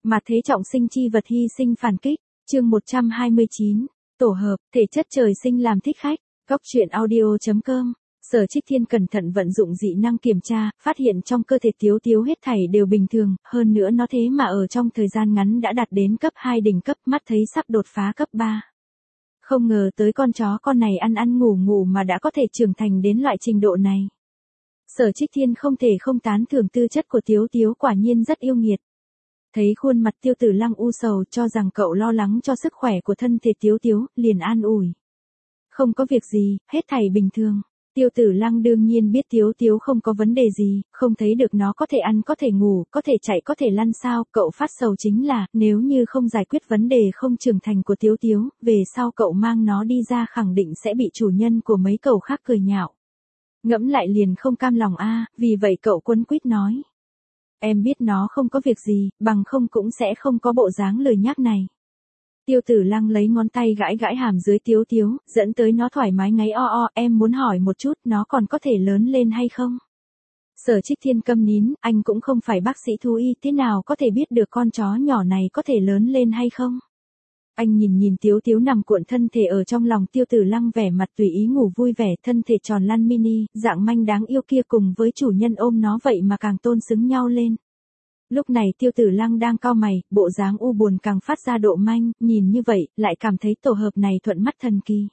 Mà thế trọng sinh chi vật hy sinh phản kích, chương 129, tổ hợp, thể chất trời sinh làm thích khách, góc truyện audio.com. Sở Trích Thiên cẩn thận vận dụng dị năng kiểm tra, phát hiện trong cơ thể Tiếu Tiếu hết thảy đều bình thường, hơn nữa nó thế mà ở trong thời gian ngắn đã đạt đến cấp 2 đỉnh cấp, mắt thấy sắp đột phá cấp 3. Không ngờ tới con chó con này ăn ăn ngủ ngủ mà đã có thể trưởng thành đến loại trình độ này. Sở Trích Thiên không thể không tán thưởng tư chất của Tiếu Tiếu, quả nhiên rất yêu nghiệt. Thấy khuôn mặt Tiêu Tử Lăng u sầu, cho rằng cậu lo lắng cho sức khỏe của thân thể Tiếu Tiếu, liền an ủi. Không có việc gì, hết thảy bình thường. Tiêu Tử Lăng đương nhiên biết Tiếu Tiếu không có vấn đề gì, không thấy được nó có thể ăn có thể ngủ, có thể chạy có thể lăn sao, cậu phát sầu chính là, nếu như không giải quyết vấn đề không trưởng thành của Tiếu Tiếu, về sau cậu mang nó đi ra khẳng định sẽ bị chủ nhân của mấy cậu khác cười nhạo. Ngẫm lại liền không cam lòng vì vậy cậu quấn quýt nói. Em biết nó không có việc gì, bằng không cũng sẽ không có bộ dáng lười nhác này. Tiêu Tử Lăng lấy ngón tay gãi gãi hàm dưới Tiếu Tiếu, dẫn tới nó thoải mái ngáy o, em muốn hỏi một chút, nó còn có thể lớn lên hay không? Sở Trích Thiên câm nín, anh cũng không phải bác sĩ thú y, thế nào có thể biết được con chó nhỏ này có thể lớn lên hay không? Anh nhìn Tiếu Tiếu nằm cuộn thân thể ở trong lòng Tiêu Tử Lăng, vẻ mặt tùy ý ngủ vui vẻ, thân thể tròn lăn mini, dạng manh đáng yêu kia cùng với chủ nhân ôm nó vậy mà càng tôn xứng nhau lên. Lúc này Tiêu Tử Lăng đang cau mày, bộ dáng u buồn càng phát ra độ manh, nhìn như vậy, lại cảm thấy tổ hợp này thuận mắt thần kỳ.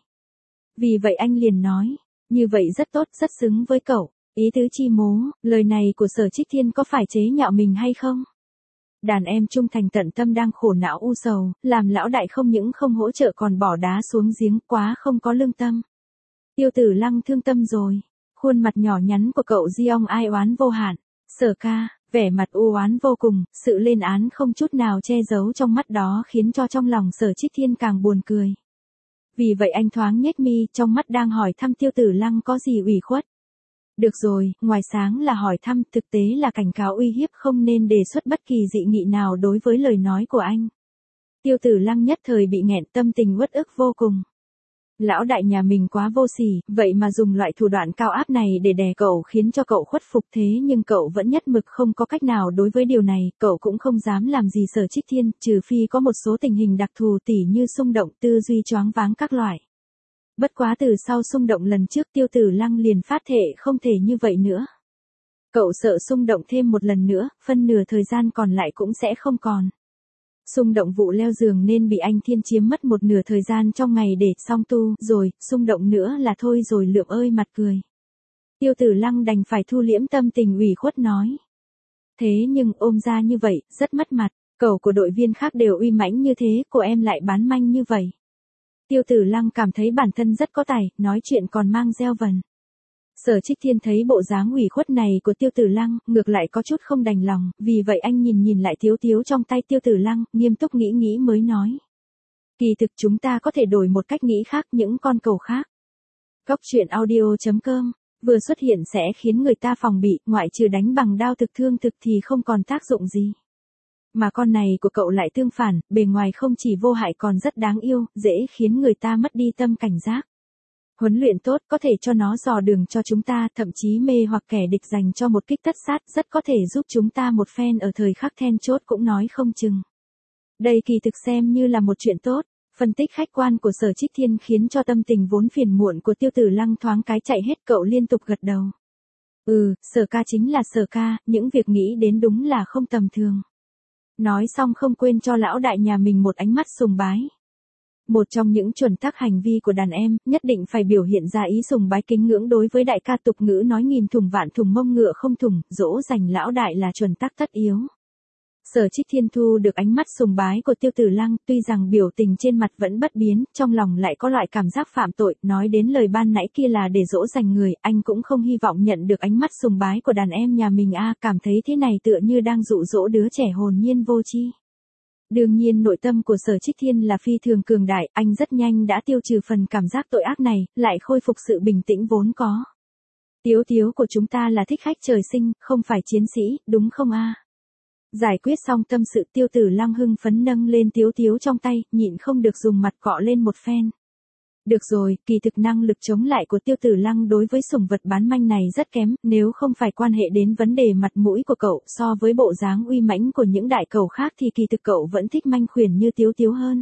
Vì vậy anh liền nói, như vậy rất tốt, rất xứng với cậu. Ý tứ chi mố, lời này của Sở Trích Thiên có phải chế nhạo mình hay không? Đàn em trung thành tận tâm đang khổ não u sầu, làm lão đại không những không hỗ trợ còn bỏ đá xuống giếng, quá không có lương tâm. Tiêu Tử Lăng thương tâm rồi, khuôn mặt nhỏ nhắn của cậu Giong ai oán vô hạn. Sở ca, vẻ mặt u oán vô cùng, sự lên án không chút nào che giấu trong mắt đó khiến cho trong lòng Sở Trích Thiên càng buồn cười. Vì vậy anh thoáng nhếch mi, trong mắt đang hỏi thăm Tiêu Tử Lăng có gì ủy khuất. Được rồi, ngoài sáng là hỏi thăm, thực tế là cảnh cáo uy hiếp, không nên đề xuất bất kỳ dị nghị nào đối với lời nói của anh. Tiêu Tử Lăng nhất thời bị nghẹn, tâm tình uất ức vô cùng. Lão đại nhà mình quá vô sỉ, vậy mà dùng loại thủ đoạn cao áp này để đè cậu, khiến cho cậu khuất phục, thế nhưng cậu vẫn nhất mực không có cách nào đối với điều này, cậu cũng không dám làm gì Sở Trích Thiên, trừ phi có một số tình hình đặc thù tỉ như xung động, tư duy choáng váng các loại. Bất quá từ sau xung động lần trước Tiêu Tử Lăng liền phát thệ không thể như vậy nữa. Cậu sợ xung động thêm một lần nữa, phân nửa thời gian còn lại cũng sẽ không còn. Xung động vụ leo giường nên bị anh Thiên chiếm mất một nửa thời gian trong ngày để xong tu, rồi, xung động nữa là thôi rồi Lượm ơi mặt cười. Tiêu Tử Lăng đành phải thu liễm tâm tình ủy khuất nói. Thế nhưng ôm ra như vậy, rất mất mặt, cậu của đội viên khác đều uy mãnh như thế, của em lại bán manh như vậy. Tiêu Tử Lăng cảm thấy bản thân rất có tài, nói chuyện còn mang gieo vần. Sở Trích Thiên thấy bộ dáng ủy khuất này của Tiêu Tử Lăng, ngược lại có chút không đành lòng, vì vậy anh nhìn lại Tiếu Tiếu trong tay Tiêu Tử Lăng, nghiêm túc nghĩ mới nói. Kỳ thực chúng ta có thể đổi một cách nghĩ khác, những con cẩu khác. Góc truyện audio.com, vừa xuất hiện sẽ khiến người ta phòng bị, ngoại trừ đánh bằng đao thực thương thực thì không còn tác dụng gì. Mà con này của cậu lại tương phản, bề ngoài không chỉ vô hại còn rất đáng yêu, dễ khiến người ta mất đi tâm cảnh giác. Huấn luyện tốt có thể cho nó dò đường cho chúng ta, thậm chí mê hoặc kẻ địch dành cho một kích tất sát, rất có thể giúp chúng ta một phen ở thời khắc then chốt cũng nói không chừng. Đây kỳ thực xem như là một chuyện tốt. Phân tích khách quan của Sở Trích Thiên khiến cho tâm tình vốn phiền muộn của Tiêu Tử Lăng thoáng cái chạy hết, cậu liên tục gật đầu. Sở ca chính là Sở ca, những việc nghĩ đến đúng là không tầm thường. Nói xong không quên cho lão đại nhà mình một ánh mắt sùng bái. Một trong những chuẩn tắc hành vi của đàn em, nhất định phải biểu hiện ra ý sùng bái kính ngưỡng đối với đại ca, tục ngữ nói nghìn thùng vạn thùng mông ngựa không thùng, dỗ dành lão đại là chuẩn tắc tất yếu. Sở Trích Thiên thu được ánh mắt sùng bái của Tiêu Tử Lăng, tuy rằng biểu tình trên mặt vẫn bất biến, trong lòng lại có loại cảm giác phạm tội, nói đến lời ban nãy kia là để dỗ dành người, anh cũng không hy vọng nhận được ánh mắt sùng bái của đàn em nhà mình cảm thấy thế này tựa như đang dụ dỗ đứa trẻ hồn nhiên vô tri. Đương nhiên nội tâm của Sở Trích Thiên là phi thường cường đại, anh rất nhanh đã tiêu trừ phần cảm giác tội ác này, lại khôi phục sự bình tĩnh vốn có. Tiếu Tiếu của chúng ta là thích khách trời sinh, không phải chiến sĩ, đúng không Giải quyết xong tâm sự Tiêu Tử Lăng hưng phấn nâng lên Tiếu Tiếu trong tay, nhịn không được dùng mặt cọ lên một phen. Được rồi, kỳ thực năng lực chống lại của Tiêu Tử Lăng đối với sủng vật bán manh này rất kém, nếu không phải quan hệ đến vấn đề mặt mũi của cậu, so với bộ dáng uy mãnh của những đại cẩu khác thì kỳ thực cậu vẫn thích manh khuyển như Tiếu Tiếu hơn.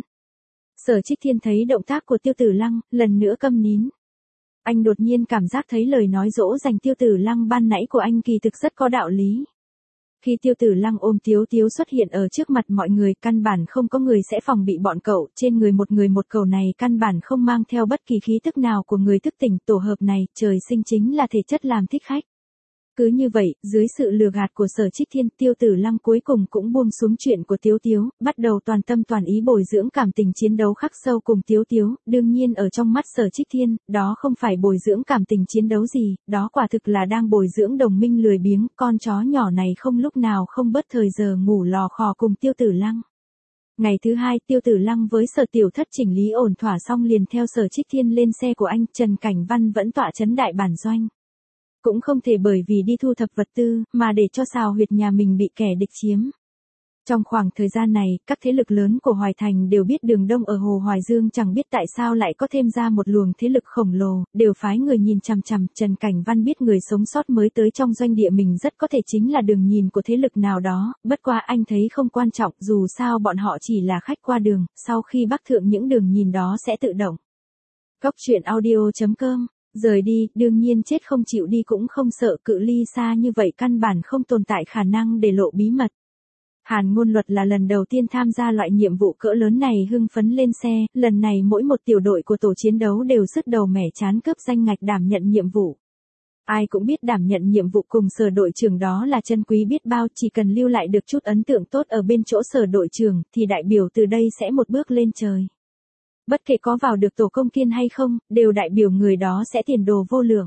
Sở Trích Thiên thấy động tác của Tiêu Tử Lăng, lần nữa câm nín. Anh đột nhiên cảm giác thấy lời nói dỗ dành Tiêu Tử Lăng ban nãy của anh kỳ thực rất có đạo lý. Khi Tiêu Tử Lăng ôm Tiếu Tiếu xuất hiện ở trước mặt mọi người, căn bản không có người sẽ phòng bị bọn cậu, trên người một cẩu này căn bản không mang theo bất kỳ khí tức nào của người thức tỉnh, tổ hợp này, trời sinh chính là thể chất làm thích khách. Cứ như vậy, dưới sự lừa gạt của Sở Trích Thiên, Tiêu Tử Lăng cuối cùng cũng buông xuống chuyện của Tiếu Tiếu, bắt đầu toàn tâm toàn ý bồi dưỡng cảm tình chiến đấu khắc sâu cùng Tiếu Tiếu, đương nhiên ở trong mắt Sở Trích Thiên, đó không phải bồi dưỡng cảm tình chiến đấu gì, đó quả thực là đang bồi dưỡng đồng minh lười biếng, con chó nhỏ này không lúc nào không bớt thời giờ ngủ lò khò cùng Tiêu Tử Lăng. Ngày thứ hai, Tiêu Tử Lăng với Sở Tiểu Thất chỉnh lý ổn thỏa xong liền theo Sở Trích Thiên lên xe của anh, Trần Cảnh Văn vẫn tọa trấn đại bản doanh. Cũng không thể bởi vì đi thu thập vật tư, mà để cho xào huyệt nhà mình bị kẻ địch chiếm. Trong khoảng thời gian này, các thế lực lớn của Hoài Thành đều biết Đường Đông ở Hồ Hoài Dương chẳng biết tại sao lại có thêm ra một luồng thế lực khổng lồ, đều phái người nhìn chằm chằm. Trần Cảnh Văn biết người sống sót mới tới trong doanh địa mình rất có thể chính là đường nhìn của thế lực nào đó, bất quá anh thấy không quan trọng, dù sao bọn họ chỉ là khách qua đường, sau khi bắc thượng những đường nhìn đó sẽ tự động. Góc truyện audio.com. Rời đi, đương nhiên chết không chịu đi cũng không sợ, cự ly xa như vậy căn bản không tồn tại khả năng để lộ bí mật. Hàn Ngôn Luật là lần đầu tiên tham gia loại nhiệm vụ cỡ lớn này, hưng phấn lên xe, lần này mỗi một tiểu đội của tổ chiến đấu đều sứt đầu mẻ trán cướp danh ngạch đảm nhận nhiệm vụ. Ai cũng biết đảm nhận nhiệm vụ cùng Sở đội trưởng đó là chân quý biết bao, chỉ cần lưu lại được chút ấn tượng tốt ở bên chỗ Sở đội trưởng, thì đại biểu từ đây sẽ một bước lên trời. Bất kể có vào được tổ công kiên hay không, đều đại biểu người đó sẽ tiền đồ vô lượng.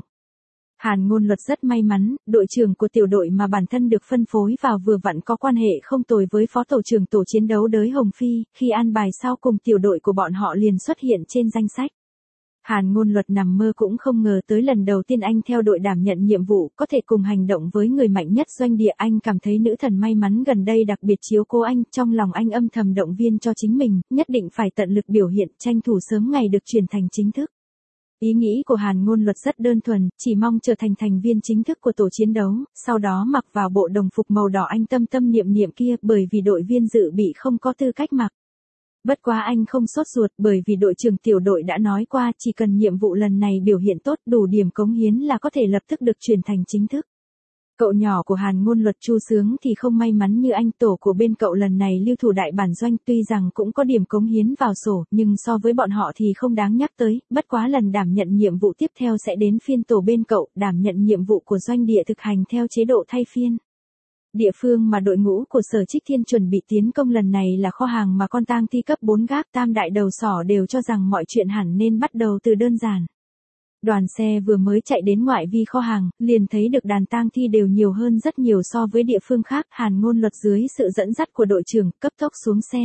Hàn Ngôn Luật rất may mắn, đội trưởng của tiểu đội mà bản thân được phân phối vào vừa vặn có quan hệ không tồi với phó tổ trưởng tổ chiến đấu Đới Hồng Phi, khi an bài sau cùng tiểu đội của bọn họ liền xuất hiện trên danh sách. Hàn Ngôn Luật nằm mơ cũng không ngờ tới lần đầu tiên anh theo đội đảm nhận nhiệm vụ, có thể cùng hành động với người mạnh nhất doanh địa. Anh cảm thấy nữ thần may mắn gần đây đặc biệt chiếu cố anh, trong lòng anh âm thầm động viên cho chính mình, nhất định phải tận lực biểu hiện, tranh thủ sớm ngày được chuyển thành chính thức. Ý nghĩ của Hàn Ngôn Luật rất đơn thuần, chỉ mong trở thành thành viên chính thức của tổ chiến đấu, sau đó mặc vào bộ đồng phục màu đỏ anh tâm tâm niệm niệm kia, bởi vì đội viên dự bị không có tư cách mặc. Bất quá anh không sốt ruột, bởi vì đội trưởng tiểu đội đã nói qua, chỉ cần nhiệm vụ lần này biểu hiện tốt, đủ điểm cống hiến là có thể lập tức được chuyển thành chính thức. Cậu nhỏ của Hàn Ngôn Luật Chu Sướng thì không may mắn như anh, tổ của bên cậu lần này lưu thủ đại bản doanh, tuy rằng cũng có điểm cống hiến vào sổ, nhưng so với bọn họ thì không đáng nhắc tới, bất quá lần đảm nhận nhiệm vụ tiếp theo sẽ đến phiên tổ bên cậu, đảm nhận nhiệm vụ của doanh địa thực hành theo chế độ thay phiên. Địa phương mà đội ngũ của Sở Trích Thiên chuẩn bị tiến công lần này là kho hàng mà con tang thi cấp 4 gác tam đại đầu sỏ đều cho rằng mọi chuyện hẳn nên bắt đầu từ đơn giản. Đoàn xe vừa mới chạy đến ngoại vi kho hàng, liền thấy được đàn tang thi đều nhiều hơn rất nhiều so với địa phương khác. Hàn Ngôn Luật dưới sự dẫn dắt của đội trưởng, cấp tốc xuống xe.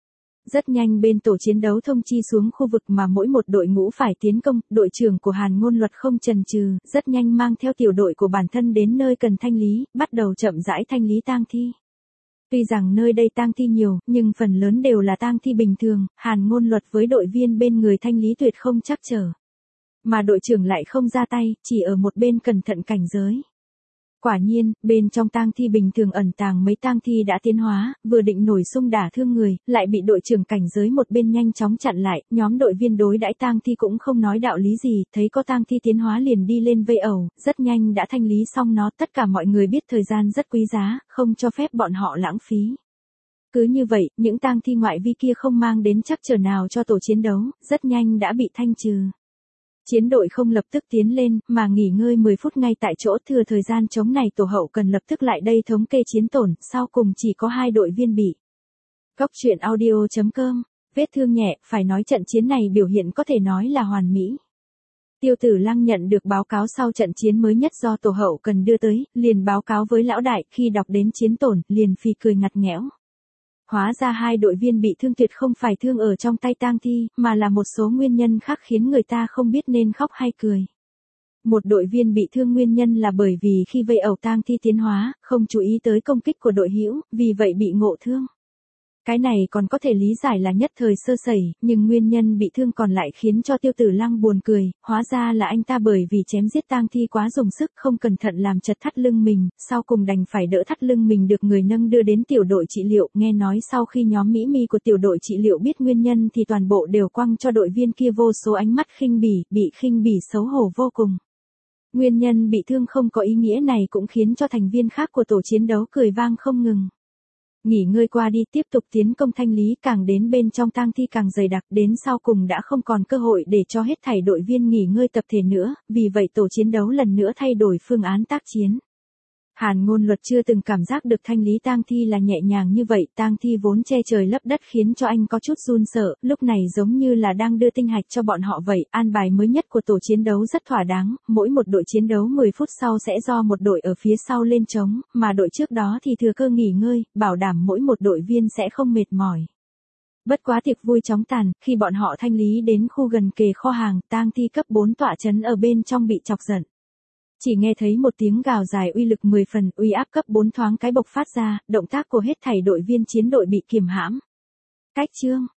Rất nhanh bên tổ chiến đấu thông chi xuống khu vực mà mỗi một đội ngũ phải tiến công, đội trưởng của Hàn Ngôn Luật không chần chừ, rất nhanh mang theo tiểu đội của bản thân đến nơi cần thanh lý, bắt đầu chậm rãi thanh lý tang thi. Tuy rằng nơi đây tang thi nhiều, nhưng phần lớn đều là tang thi bình thường, Hàn Ngôn Luật với đội viên bên người thanh lý tuyệt không trắc trở. Mà đội trưởng lại không ra tay, chỉ ở một bên cẩn thận cảnh giới. Quả nhiên, bên trong tang thi bình thường ẩn tàng mấy tang thi đã tiến hóa, vừa định nổi xung đả thương người, lại bị đội trưởng cảnh giới một bên nhanh chóng chặn lại, nhóm đội viên đối đãi tang thi cũng không nói đạo lý gì, thấy có tang thi tiến hóa liền đi lên vây ẩu, rất nhanh đã thanh lý xong nó, tất cả mọi người biết thời gian rất quý giá, không cho phép bọn họ lãng phí. Cứ như vậy, những tang thi ngoại vi kia không mang đến trắc trở nào cho tổ chiến đấu, rất nhanh đã bị thanh trừ. Chiến đội không lập tức tiến lên, mà nghỉ ngơi 10 phút ngay tại chỗ, thừa thời gian chống này tổ hậu cần lập tức lại đây thống kê chiến tổn, sau cùng chỉ có 2 đội viên bị. Góc truyện audio.com, vết thương nhẹ, phải nói trận chiến này biểu hiện có thể nói là hoàn mỹ. Tiêu Tử Lăng nhận được báo cáo sau trận chiến mới nhất do tổ hậu cần đưa tới, liền báo cáo với lão đại, khi đọc đến chiến tổn, liền phì cười ngặt nghẽo. Hóa ra 2 đội viên bị thương tuyệt không phải thương ở trong tay tang thi, mà là một số nguyên nhân khác khiến người ta không biết nên khóc hay cười. Một đội viên bị thương nguyên nhân là bởi vì khi vây ẩu tang thi tiến hóa, không chú ý tới công kích của đội hữu, vì vậy bị ngộ thương. Cái này còn có thể lý giải là nhất thời sơ sẩy, nhưng nguyên nhân bị thương còn lại khiến cho Tiêu Tử Lăng buồn cười, hóa ra là anh ta bởi vì chém giết tang thi quá dùng sức không cẩn thận làm chật thắt lưng mình, sau cùng đành phải đỡ thắt lưng mình được người nâng đưa đến tiểu đội trị liệu, nghe nói sau khi nhóm Mỹ Mi của tiểu đội trị liệu biết nguyên nhân thì toàn bộ đều quăng cho đội viên kia vô số ánh mắt khinh bỉ, bị khinh bỉ xấu hổ vô cùng. Nguyên nhân bị thương không có ý nghĩa này cũng khiến cho thành viên khác của tổ chiến đấu cười vang không ngừng. Nghỉ ngơi qua đi, tiếp tục tiến công thanh lý, càng đến bên trong tang thi càng dày đặc, đến sau cùng đã không còn cơ hội để cho hết thảy đội viên nghỉ ngơi tập thể nữa, vì vậy tổ chiến đấu lần nữa thay đổi phương án tác chiến. Hàn Ngôn Luật chưa từng cảm giác được thanh lý tang thi là nhẹ nhàng như vậy, tang thi vốn che trời lấp đất khiến cho anh có chút run sợ, lúc này giống như là đang đưa tinh hạch cho bọn họ vậy, an bài mới nhất của tổ chiến đấu rất thỏa đáng, mỗi một đội chiến đấu 10 phút sau sẽ do một đội ở phía sau lên trống, mà đội trước đó thì thừa cơ nghỉ ngơi, bảo đảm mỗi một đội viên sẽ không mệt mỏi. Bất quá tiệc vui chóng tàn, khi bọn họ thanh lý đến khu gần kề kho hàng, tang thi cấp 4 tọa trấn ở bên trong bị chọc giận. Chỉ nghe thấy một tiếng gào dài uy lực 10 phần, uy áp cấp 4 thoáng cái bộc phát ra, động tác của hết thảy đội viên chiến đội bị kiềm hãm. Cách chương